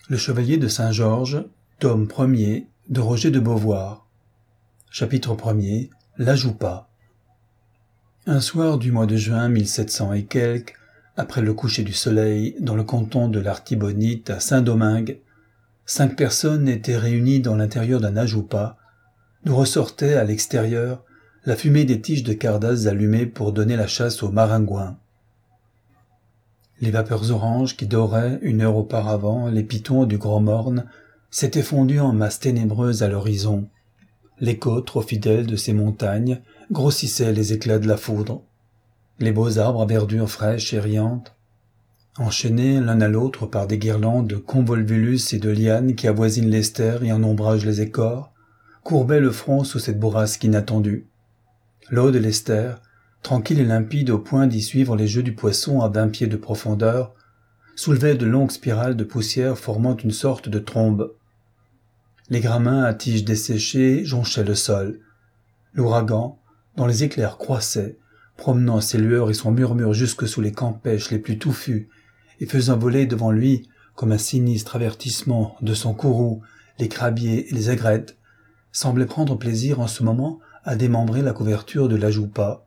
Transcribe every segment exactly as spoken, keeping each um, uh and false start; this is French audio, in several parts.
Le Chevalier de Saint-Georges, tome premier, de Roger de Beauvoir. Chapitre premier, La Joupa. Un soir du mois de juin mille sept cents et quelques, après le coucher du soleil, dans le canton de l'Artibonite à Saint-Domingue, cinq personnes étaient réunies dans l'intérieur d'un ajoupa, d'où ressortait à l'extérieur la fumée des tiges de cardasses allumées pour donner la chasse aux maringouins. Les vapeurs oranges qui doraient, une heure auparavant, les pitons du Grand Morne s'étaient fondues en masses ténébreuses à l'horizon. Les côtes, trop fidèles de ces montagnes, grossissaient les éclats de la foudre. Les beaux arbres à verdure fraîche et riante, enchaînés l'un à l'autre par des guirlandes de convolvulus et de lianes qui avoisinent l'estère et en ombragent les écors, courbaient le front sous cette bourrasque inattendue. L'eau de l'estère, tranquille et limpide au point d'y suivre les jeux du poisson à vingt pieds de profondeur, soulevait de longues spirales de poussière formant une sorte de trombe. Les gramins à tiges desséchées jonchaient le sol. L'ouragan, dont les éclairs croissaient, promenant ses lueurs et son murmure jusque sous les campèches les plus touffus, et faisant voler devant lui, comme un sinistre avertissement, de son courroux, les crabiers et les aigrettes, semblait prendre plaisir en ce moment à démembrer la couverture de l'ajoupa.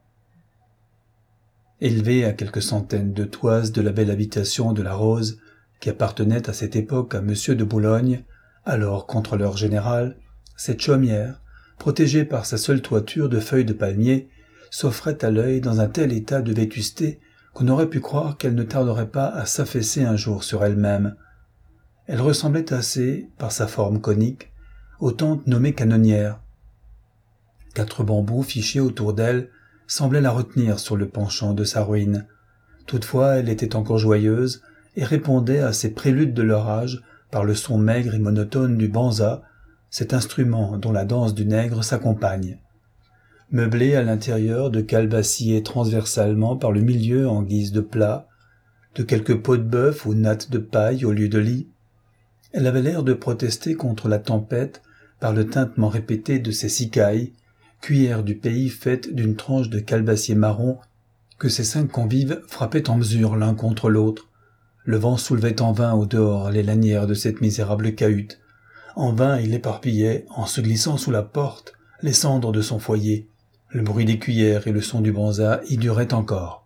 Élevé à quelques centaines de toises de la belle habitation de la Rose, qui appartenait à cette époque à Monsieur de Boulogne, alors contrôleur général, cette chaumière, protégée par sa seule toiture de feuilles de palmier, s'offrait à l'œil dans un tel état de vétusté qu'on aurait pu croire qu'elle ne tarderait pas à s'affaisser un jour sur elle-même. Elle ressemblait assez, par sa forme conique, aux tentes nommées canonnières. Quatre bambous fichés autour d'elle semblaient la retenir sur le penchant de sa ruine. Toutefois, elle était encore joyeuse et répondait à ces préludes de leur âge par le son maigre et monotone du banza, cet instrument dont la danse du nègre s'accompagne. Meublée à l'intérieur de cales sciées transversalement par le milieu en guise de plat, de quelques peaux de bœuf ou nattes de paille au lieu de lit, elle avait l'air de protester contre la tempête par le tintement répété de ses cicailles, cuillère du pays faite d'une tranche de calebassier marron que ses cinq convives frappaient en mesure l'un contre l'autre. Le vent soulevait en vain au dehors les lanières de cette misérable cahute. En vain il éparpillait, en se glissant sous la porte, les cendres de son foyer. Le bruit des cuillères et le son du banza y duraient encore.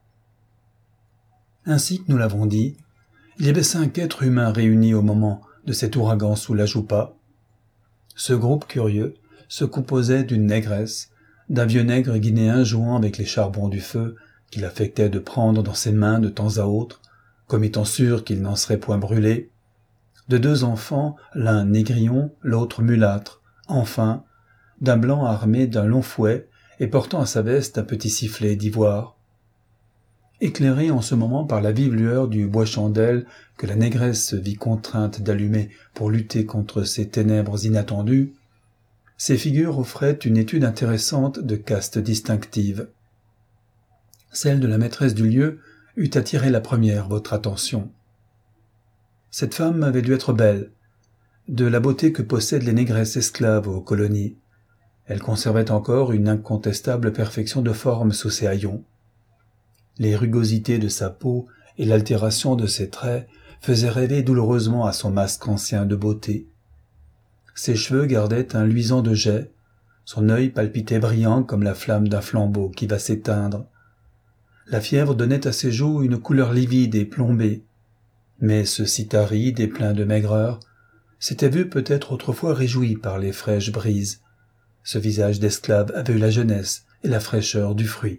Ainsi que nous l'avons dit, il y avait cinq êtres humains réunis au moment de cet ouragan sous la joupa. Ce groupe curieux se composait d'une négresse, d'un vieux nègre guinéen jouant avec les charbons du feu qu'il affectait de prendre dans ses mains de temps à autre, comme étant sûr qu'il n'en serait point brûlé, de deux enfants, l'un négrillon, l'autre mulâtre, enfin, d'un blanc armé d'un long fouet et portant à sa veste un petit sifflet d'ivoire. Éclairé en ce moment par la vive lueur du bois-chandelle que la négresse se vit contrainte d'allumer pour lutter contre ces ténèbres inattendues, ces figures offraient une étude intéressante de castes distinctives. Celle de la maîtresse du lieu eût attiré la première votre attention. Cette femme avait dû être belle, de la beauté que possèdent les négresses esclaves aux colonies. Elle conservait encore une incontestable perfection de forme sous ses haillons. Les rugosités de sa peau et l'altération de ses traits faisaient rêver douloureusement à son masque ancien de beauté. Ses cheveux gardaient un luisant de jais, son œil palpitait brillant comme la flamme d'un flambeau qui va s'éteindre. La fièvre donnait à ses joues une couleur livide et plombée, mais ce cil aride et plein de maigreur s'était vu peut-être autrefois réjoui par les fraîches brises. Ce visage d'esclave avait eu la jeunesse et la fraîcheur du fruit.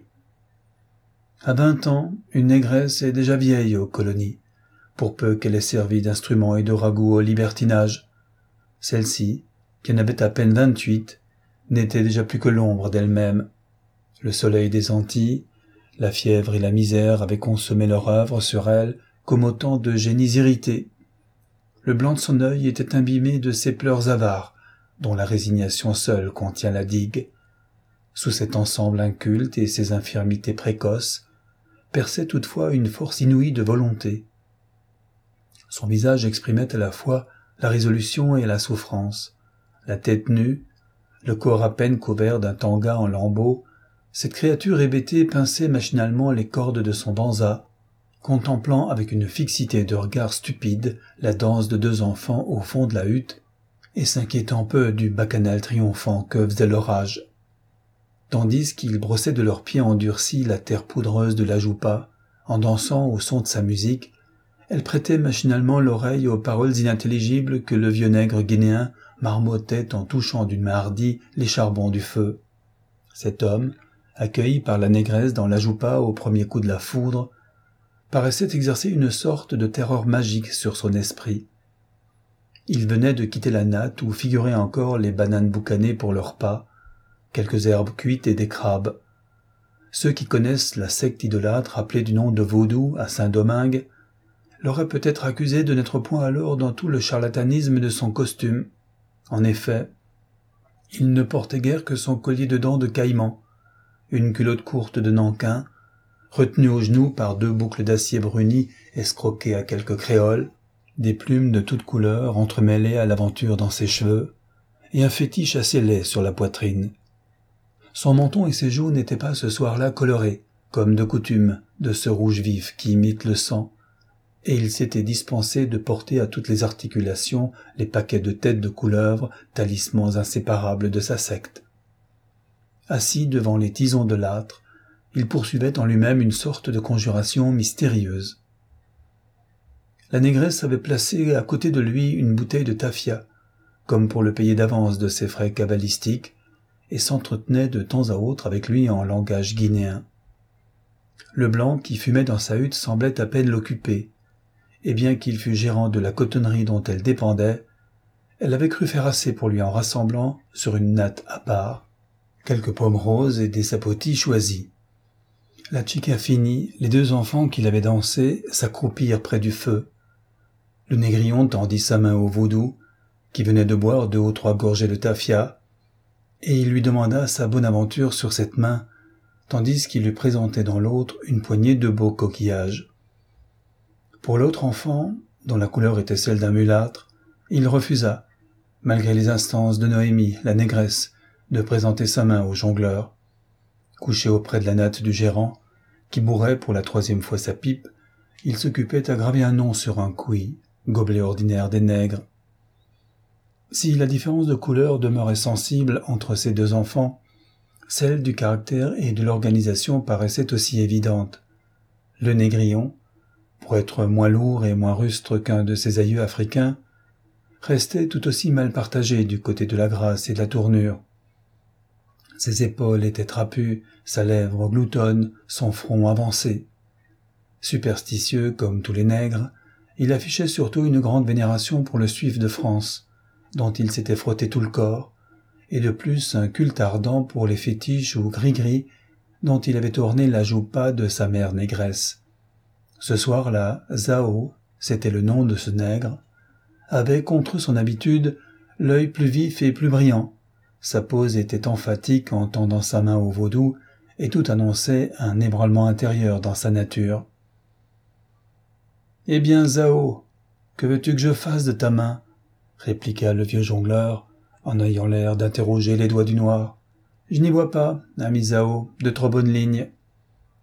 À vingt ans, une négresse est déjà vieille aux colonies, pour peu qu'elle ait servi d'instrument et de ragoût au libertinage. Celle-ci, qui en avait à peine vingt-huit, n'était déjà plus que l'ombre d'elle-même. Le soleil des Antilles, la fièvre et la misère avaient consommé leur œuvre sur elle comme autant de génies irrités. Le blanc de son œil était imbibé de ces pleurs avares, dont la résignation seule contient la digue. Sous cet ensemble inculte et ces infirmités précoces, perçait toutefois une force inouïe de volonté. Son visage exprimait à la fois la résolution et la souffrance. La tête nue, le corps à peine couvert d'un tanga en lambeaux, cette créature hébétée pinçait machinalement les cordes de son banza, contemplant avec une fixité de regard stupide la danse de deux enfants au fond de la hutte, et s'inquiétant peu du bacchanal triomphant que faisait l'orage. Tandis qu'ils brossaient de leurs pieds endurcis la terre poudreuse de la Joupa, en dansant au son de sa musique, elle prêtait machinalement l'oreille aux paroles inintelligibles que le vieux nègre guinéen marmottait en touchant d'une main hardie les charbons du feu. Cet homme, accueilli par la négresse dans la Joupa au premier coup de la foudre, paraissait exercer une sorte de terreur magique sur son esprit. Il venait de quitter la natte où figuraient encore les bananes boucanées pour leur pas, quelques herbes cuites et des crabes. Ceux qui connaissent la secte idolâtre appelée du nom de Vaudou à Saint-Domingue l'auraient peut-être accusé de n'être point alors dans tout le charlatanisme de son costume. En effet, il ne portait guère que son collier de dents de caïman, une culotte courte de nankin, retenue aux genoux par deux boucles d'acier bruni escroquées à quelques créoles, des plumes de toutes couleurs entremêlées à l'aventure dans ses cheveux, et un fétiche assez laid sur la poitrine. Son menton et ses joues n'étaient pas ce soir-là colorés, comme de coutume, de ce rouge vif qui imite le sang, et il s'était dispensé de porter à toutes les articulations les paquets de têtes de couleuvre, talismans inséparables de sa secte. Assis devant les tisons de l'âtre, il poursuivait en lui-même une sorte de conjuration mystérieuse. La négresse avait placé à côté de lui une bouteille de tafia, comme pour le payer d'avance de ses frais cabalistiques, et s'entretenait de temps à autre avec lui en langage guinéen. Le blanc qui fumait dans sa hutte semblait à peine l'occuper, et bien qu'il fût gérant de la cotonnerie dont elle dépendait, elle avait cru faire assez pour lui en rassemblant, sur une natte à part, quelques pommes roses et des sapotis choisis. La chica finie, les deux enfants qui l'avaient dansé s'accroupirent près du feu. Le négrillon tendit sa main au Vaudou, qui venait de boire deux ou trois gorgées de tafia, et il lui demanda sa bonne aventure sur cette main, tandis qu'il lui présentait dans l'autre une poignée de beaux coquillages. Pour l'autre enfant, dont la couleur était celle d'un mulâtre, il refusa, malgré les instances de Noémie, la négresse, de présenter sa main au jongleur. Couché auprès de la natte du gérant, qui bourrait pour la troisième fois sa pipe, il s'occupait à graver un nom sur un couille, gobelet ordinaire des nègres. Si la différence de couleur demeurait sensible entre ces deux enfants, celle du caractère et de l'organisation paraissait aussi évidente. Le négrillon, pour être moins lourd et moins rustre qu'un de ses aïeux africains, restait tout aussi mal partagé du côté de la grâce et de la tournure. Ses épaules étaient trapues, sa lèvre gloutonne, son front avancé. Superstitieux comme tous les nègres, il affichait surtout une grande vénération pour le suif de France, dont il s'était frotté tout le corps, et de plus un culte ardent pour les fétiches ou gris-gris dont il avait orné la Joupa de sa mère négresse. Ce soir-là, Zao, c'était le nom de ce nègre, avait contre son habitude l'œil plus vif et plus brillant. Sa pose était emphatique en tendant sa main au Vaudou, et tout annonçait un ébranlement intérieur dans sa nature. « Eh bien, Zao, que veux-tu que je fasse de ta main ?» répliqua le vieux jongleur, en ayant l'air d'interroger les doigts du noir. « Je n'y vois pas, ami Zao, de trop bonnes lignes. »« Maître, »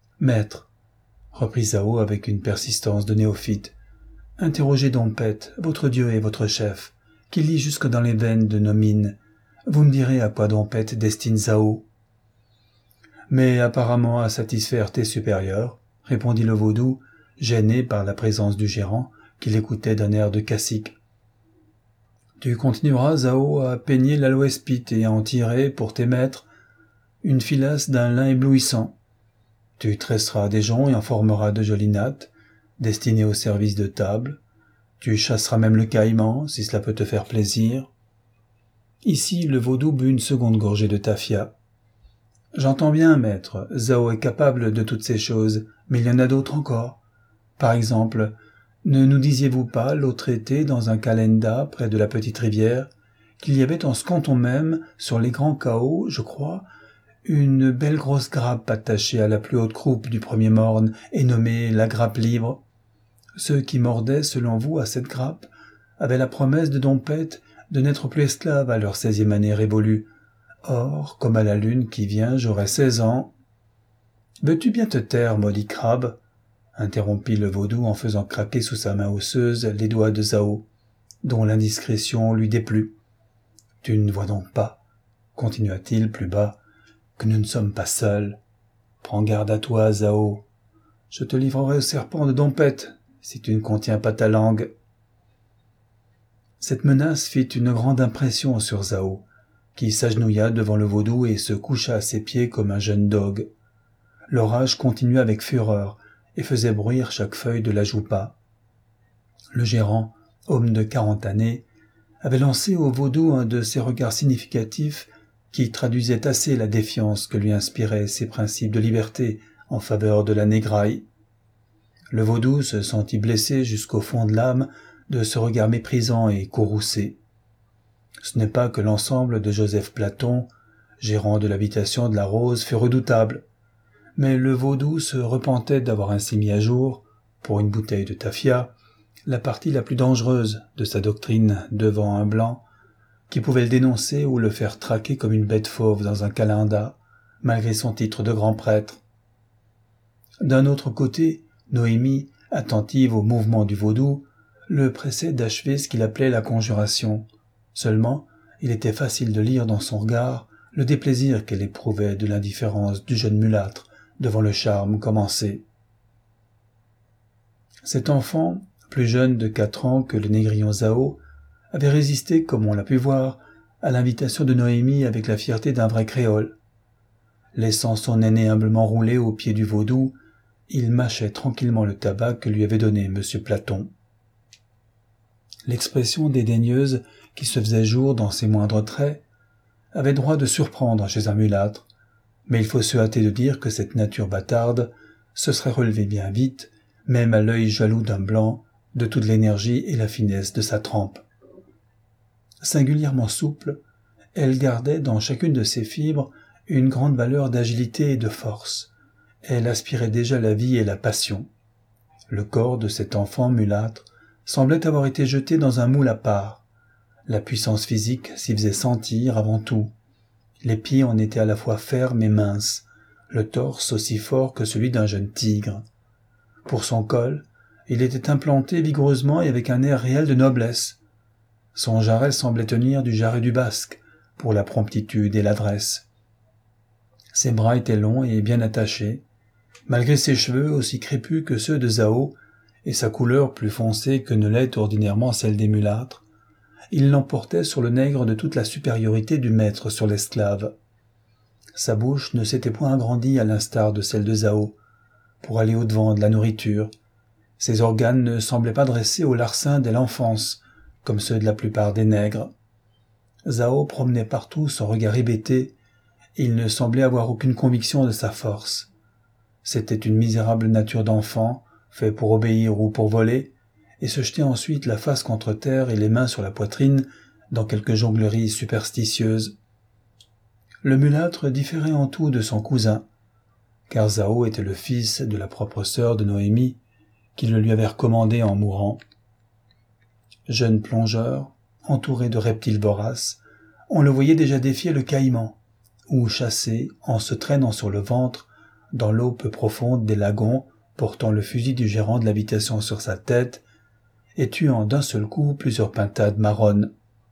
reprit Zao avec une persistance de néophyte, « interrogez Dompet, votre dieu et votre chef, qui lit jusque dans les veines de nos mines. Vous me direz à quoi Dompet destine Zao. »« Mais apparemment à satisfaire tes supérieurs, » répondit le Vaudou, gêné par la présence du gérant, qui l'écoutait d'un air de cacique. « Tu continueras, Zao, à peigner l'aloespite et à en tirer, pour tes maîtres, une filasse d'un lin éblouissant. Tu tresseras des joncs et en formeras de jolies nattes, destinées au service de table. Tu chasseras même le caïman, si cela peut te faire plaisir. » Ici, le Vaudou but une seconde gorgée de tafia. « J'entends bien, maître, Zao est capable de toutes ces choses, mais il y en a d'autres encore. Par exemple, ne nous disiez-vous pas, l'autre été, dans un calenda, près de la petite rivière, qu'il y avait en ce canton même, sur les grands cahots, je crois, une belle grosse grappe attachée à la plus haute croupe du premier morne et nommée la grappe libre. Ceux qui mordaient, selon vous, à cette grappe, avaient la promesse de Dompet de n'être plus esclaves à leur seizième année révolue. Or, comme à la lune qui vient, j'aurai seize ans. Veux-tu bien te taire, maudit crabe? interrompit le vaudou en faisant craquer sous sa main osseuse les doigts de Zao, dont l'indiscrétion lui déplut. « Tu ne vois donc pas, continua-t-il plus bas, que nous ne sommes pas seuls. Prends garde à toi, Zao. Je te livrerai au serpent de Dompet, si tu ne contiens pas ta langue. » Cette menace fit une grande impression sur Zao, qui s'agenouilla devant le vaudou et se coucha à ses pieds comme un jeune dogue. L'orage continua avec fureur et faisait bruire chaque feuille de la joupa. Le gérant, homme de quarante années, avait lancé au vaudou un de ces regards significatifs qui traduisaient assez la défiance que lui inspiraient ses principes de liberté en faveur de la négraille. Le vaudou se sentit blessé jusqu'au fond de l'âme de ce regard méprisant et courroucé. Ce n'est pas que l'ensemble de Joseph Platon, gérant de l'habitation de la Rose, fut redoutable, mais le vaudou se repentait d'avoir ainsi mis à jour, pour une bouteille de tafia, la partie la plus dangereuse de sa doctrine devant un blanc, qui pouvait le dénoncer ou le faire traquer comme une bête fauve dans un calenda, malgré son titre de grand prêtre. D'un autre côté, Noémie, attentive au mouvement du vaudou, le pressait d'achever ce qu'il appelait la conjuration. Seulement, il était facile de lire dans son regard le déplaisir qu'elle éprouvait de l'indifférence du jeune mulâtre devant le charme commencé. Cet enfant, plus jeune de quatre ans que le négrillon Zao, avait résisté, comme on l'a pu voir, à l'invitation de Noémie avec la fierté d'un vrai créole. Laissant son aîné humblement rouler au pied du vaudou, il mâchait tranquillement le tabac que lui avait donné M. Platon. L'expression dédaigneuse qui se faisait jour dans ses moindres traits avait droit de surprendre chez un mulâtre, mais il faut se hâter de dire que cette nature bâtarde se serait relevée bien vite, même à l'œil jaloux d'un blanc, de toute l'énergie et la finesse de sa trempe. Singulièrement souple, elle gardait dans chacune de ses fibres une grande valeur d'agilité et de force. Elle aspirait déjà la vie et la passion. Le corps de cet enfant mulâtre semblait avoir été jeté dans un moule à part. La puissance physique s'y faisait sentir avant tout. Les pieds en étaient à la fois fermes et minces, le torse aussi fort que celui d'un jeune tigre. Pour son col, il était implanté vigoureusement et avec un air réel de noblesse. Son jarret semblait tenir du jarret du basque, pour la promptitude et l'adresse. Ses bras étaient longs et bien attachés, malgré ses cheveux aussi crépus que ceux de Zao, et sa couleur plus foncée que ne l'est ordinairement celle des mulâtres. Il l'emportait sur le nègre de toute la supériorité du maître sur l'esclave. Sa bouche ne s'était point agrandie à l'instar de celle de Zao, pour aller au-devant de la nourriture. Ses organes ne semblaient pas dressés au larcin dès l'enfance, comme ceux de la plupart des nègres. Zao promenait partout son regard hébété, et il ne semblait avoir aucune conviction de sa force. C'était une misérable nature d'enfant, fait pour obéir ou pour voler, et se jeter ensuite la face contre terre et les mains sur la poitrine dans quelque jonglerie superstitieuse. Le mulâtre différait en tout de son cousin, car Zao était le fils de la propre sœur de Noémie, qui le lui avait recommandé en mourant. Jeune plongeur, entouré de reptiles voraces, on le voyait déjà défier le caïman, ou chasser, en se traînant sur le ventre, dans l'eau peu profonde des lagons, portant le fusil du gérant de l'habitation sur sa tête, et tuant d'un seul coup plusieurs pintades marronnes.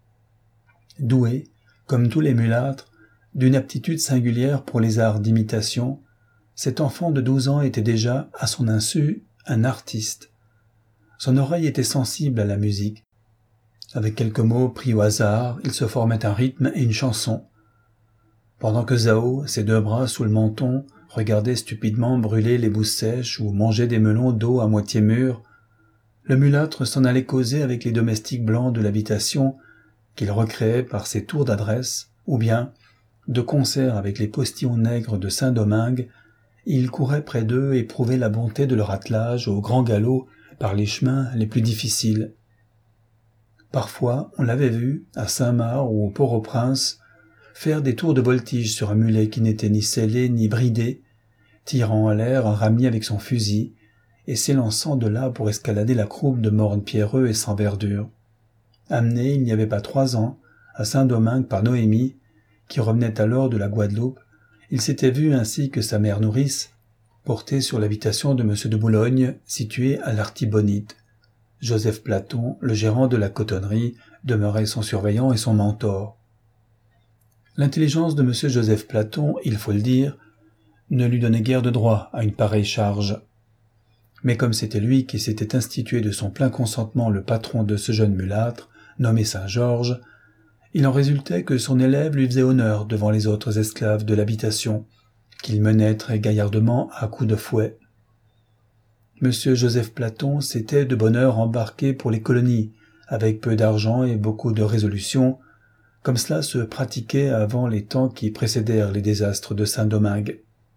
Doué, comme tous les mulâtres, d'une aptitude singulière pour les arts d'imitation, cet enfant de douze ans était déjà, à son insu, un artiste. Son oreille était sensible à la musique. Avec quelques mots pris au hasard, il se formait un rythme et une chanson. Pendant que Zao, ses deux bras sous le menton, regardait stupidement brûler les bousses sèches ou mangeait des melons d'eau à moitié mûrs, le mulâtre s'en allait causer avec les domestiques blancs de l'habitation qu'il recréait par ses tours d'adresse, ou bien, de concert avec les postillons nègres de Saint-Domingue, il courait près d'eux et prouvait la bonté de leur attelage au grand galop par les chemins les plus difficiles. Parfois, on l'avait vu, à Saint-Marc ou au Port-au-Prince, faire des tours de voltige sur un mulet qui n'était ni sellé ni bridé, tirant à l'air un ramier avec son fusil, et s'élançant de là pour escalader la croupe de mornes pierreux et sans verdure. Amené il n'y avait pas trois ans, à Saint-Domingue par Noémie, qui revenait alors de la Guadeloupe, il s'était vu ainsi que sa mère nourrice, portait sur l'habitation de M. de Boulogne, située à l'Artibonite. Joseph Platon, le gérant de la cotonnerie, demeurait son surveillant et son mentor. L'intelligence de M. Joseph Platon, il faut le dire, ne lui donnait guère de droit à une pareille charge. Mais comme c'était lui qui s'était institué de son plein consentement le patron de ce jeune mulâtre, nommé Saint-Georges, il en résultait que son élève lui faisait honneur devant les autres esclaves de l'habitation, qu'il menait très gaillardement à coups de fouet. Monsieur Joseph Platon s'était de bonne heure embarqué pour les colonies, avec peu d'argent et beaucoup de résolution, comme cela se pratiquait avant les temps qui précédèrent les désastres de Saint-Domingue.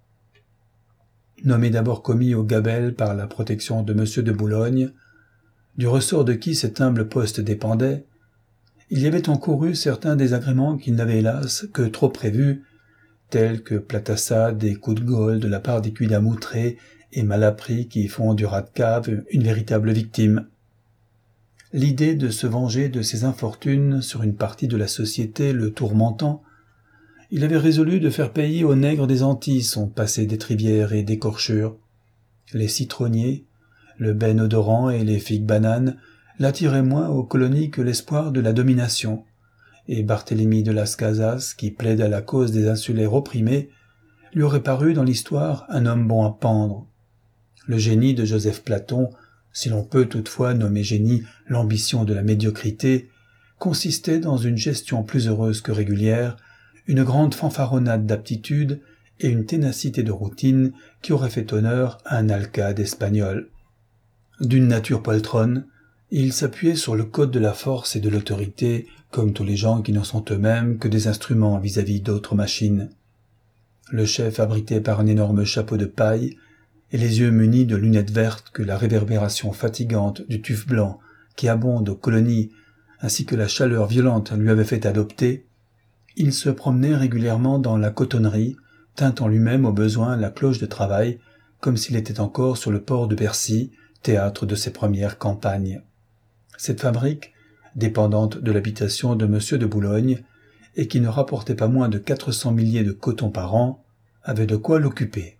Nommé d'abord commis au Gabelle par la protection de Monsieur de Boulogne, du ressort de qui cet humble poste dépendait, il y avait encouru certains désagréments qu'il n'avait hélas que trop prévus, tels que platassades et coups de gaule de la part des quidams outrés et malappris qui font du rat de cave une véritable victime. L'idée de se venger de ses infortunes sur une partie de la société le tourmentant, il avait résolu de faire payer aux nègres des Antilles son passé d'étrivière et d'écorchure. Les citronniers, le ben odorant et les figues bananes l'attiraient moins aux colonies que l'espoir de la domination, et Barthélemy de Las Casas, qui plaide à la cause des insulaires opprimés, lui aurait paru dans l'histoire un homme bon à pendre. Le génie de Joseph Platon, si l'on peut toutefois nommer génie l'ambition de la médiocrité, consistait dans une gestion plus heureuse que régulière, une grande fanfaronnade d'aptitude et une ténacité de routine qui aurait fait honneur à un alcade espagnol. D'une nature poltronne, il s'appuyait sur le code de la force et de l'autorité, comme tous les gens qui n'en sont eux-mêmes que des instruments vis-à-vis d'autres machines. Le chef abrité par un énorme chapeau de paille, et les yeux munis de lunettes vertes que la réverbération fatigante du tuf blanc qui abonde aux colonies, ainsi que la chaleur violente lui avait fait adopter, il se promenait régulièrement dans la cotonnerie, tintant lui-même au besoin la cloche de travail, comme s'il était encore sur le port de Bercy, théâtre de ses premières campagnes. Cette fabrique, dépendante de l'habitation de Monsieur de Boulogne, et qui ne rapportait pas moins de quatre cents milliers de coton par an, avait de quoi l'occuper.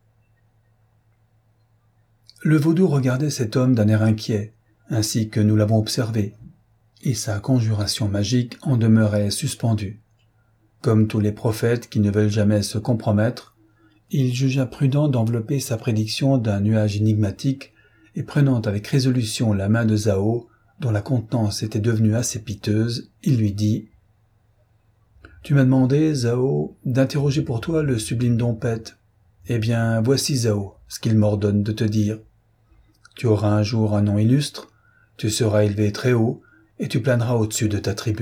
Le vaudou regardait cet homme d'un air inquiet, ainsi que nous l'avons observé, et sa conjuration magique en demeurait suspendue. Comme tous les prophètes qui ne veulent jamais se compromettre, il jugea prudent d'envelopper sa prédiction d'un nuage énigmatique, et prenant avec résolution la main de Zao, dont la contenance était devenue assez piteuse, il lui dit « Tu m'as demandé, Zao, d'interroger pour toi le sublime Dompette. Eh bien, voici, Zao, ce qu'il m'ordonne de te dire. Tu auras un jour un nom illustre, tu seras élevé très haut, et tu planeras au-dessus de ta tribu. »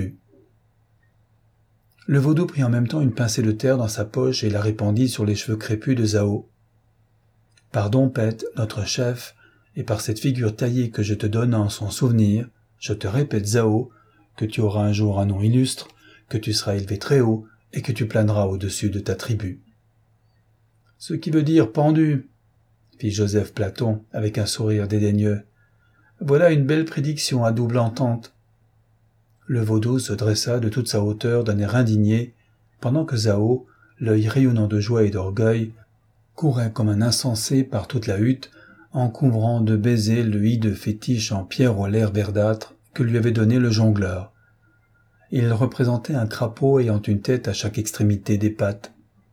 Le vaudou prit en même temps une pincée de terre dans sa poche et la répandit sur les cheveux crépus de Zao. « Par Dompette, notre chef, et par cette figure taillée que je te donne en son souvenir, je te répète, Zao, que tu auras un jour un nom illustre, que tu seras élevé très haut et que tu planeras au-dessus de ta tribu. » « Ce qui veut dire pendu, » fit Joseph Platon avec un sourire dédaigneux. « Voilà une belle prédiction à double entente. » Le vaudou se dressa de toute sa hauteur d'un air indigné, pendant que Zao, l'œil rayonnant de joie et d'orgueil, courait comme un insensé par toute la hutte, en couvrant de baisers le hideux fétiche en pierre au l'air verdâtre que lui avait donné le jongleur. Il représentait un crapaud ayant une tête à chaque extrémité des pattes.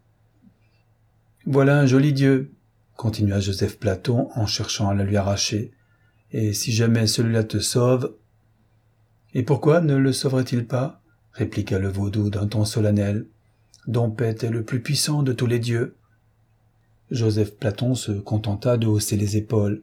« Voilà un joli dieu, » continua Joseph Platon en cherchant à la lui arracher, « et si jamais celui-là te sauve... » « Et pourquoi ne le sauverait-il pas ?» répliqua le vaudou d'un ton solennel. « Dompette est le plus puissant de tous les dieux. » Joseph Platon se contenta de hausser les épaules.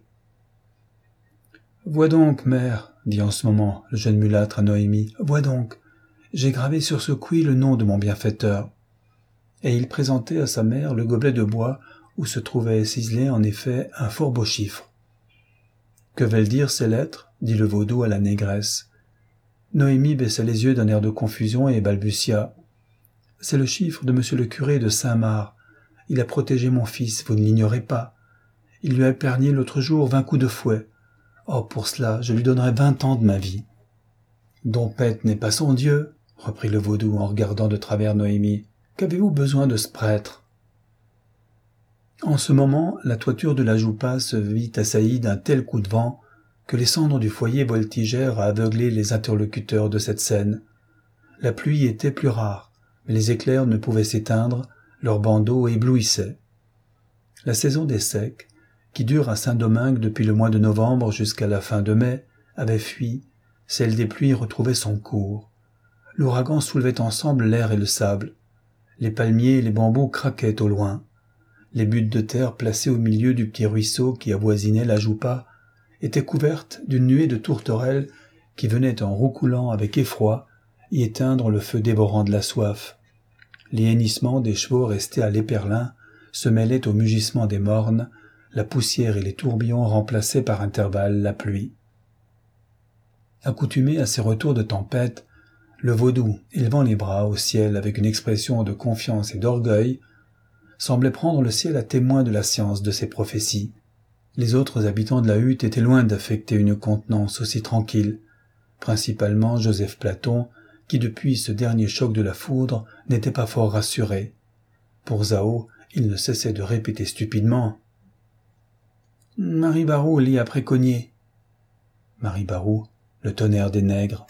« Vois donc, mère, dit en ce moment le jeune mulâtre à Noémie, vois donc, j'ai gravé sur ce couille le nom de mon bienfaiteur. » Et il présentait à sa mère le gobelet de bois où se trouvait ciselé en effet un fort beau chiffre. « Que veulent dire ces lettres ?» dit le vaudou à la négresse. Noémie baissa les yeux d'un air de confusion et balbutia. « C'est le chiffre de monsieur le curé de Saint-Marc. Il a protégé mon fils, vous ne l'ignorez pas. Il lui a épargné l'autre jour vingt coups de fouet. Oh, pour cela, je lui donnerais vingt ans de ma vie. »« Dompette n'est pas son Dieu, » reprit le vaudou en regardant de travers Noémie. « Qu'avez-vous besoin de ce prêtre ?»« En ce moment, la toiture de la Joupa se vit assaillie d'un tel coup de vent que les cendres du foyer voltigèrent à aveugler les interlocuteurs de cette scène. La pluie était plus rare, mais les éclairs ne pouvaient s'éteindre, leurs bandeaux éblouissaient. La saison des secs, qui dure à Saint-Domingue depuis le mois de novembre jusqu'à la fin de mai, avait fui, celle des pluies retrouvait son cours. L'ouragan soulevait ensemble l'air et le sable. Les palmiers et les bambous craquaient au loin. Les buttes de terre placées au milieu du petit ruisseau qui avoisinait la Joupa étaient couvertes d'une nuée de tourterelles qui venaient en roucoulant avec effroi y éteindre le feu dévorant de la soif. Les hennissements des chevaux restés à l'éperlin se mêlaient au mugissement des mornes, la poussière et les tourbillons remplaçaient par intervalles la pluie. Accoutumé à ces retours de tempête, le vaudou, élevant les bras au ciel avec une expression de confiance et d'orgueil, semblait prendre le ciel à témoin de la science de ses prophéties. Les autres habitants de la hutte étaient loin d'affecter une contenance aussi tranquille, principalement Joseph Platon, qui depuis ce dernier choc de la foudre n'était pas fort rassuré. Pour Zao, il ne cessait de répéter stupidement « Marie Barou lit après Cognier ». Marie Barou, le tonnerre des nègres.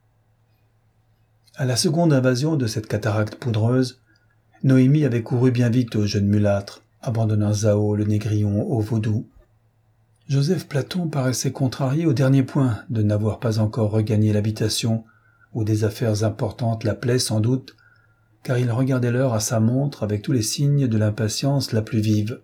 À la seconde invasion de cette cataracte poudreuse, Noémie avait couru bien vite au jeune mulâtre, abandonnant Zao le négrillon au vaudou. Joseph Platon paraissait contrarié au dernier point de n'avoir pas encore regagné l'habitation, où des affaires importantes l'appelaient sans doute, car il regardait l'heure à sa montre avec tous les signes de l'impatience la plus vive.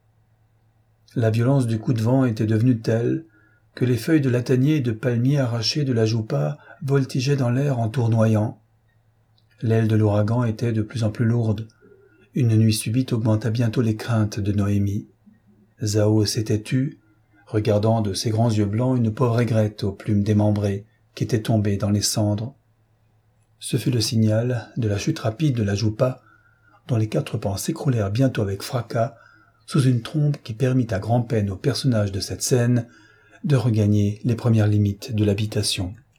La violence du coup de vent était devenue telle que les feuilles de latanier et de palmier arrachées de la Joupa voltigeaient dans l'air en tournoyant. L'aile de l'ouragan était de plus en plus lourde. Une nuit subite augmenta bientôt les craintes de Noémie. Zao s'était tue, regardant de ses grands yeux blancs une pauvre aigrette aux plumes démembrées qui était tombée dans les cendres. Ce fut le signal de la chute rapide de la Joupa, dont les quatre pans s'écroulèrent bientôt avec fracas, sous une trombe qui permit à grand-peine aux personnages de cette scène de regagner les premières limites de l'habitation.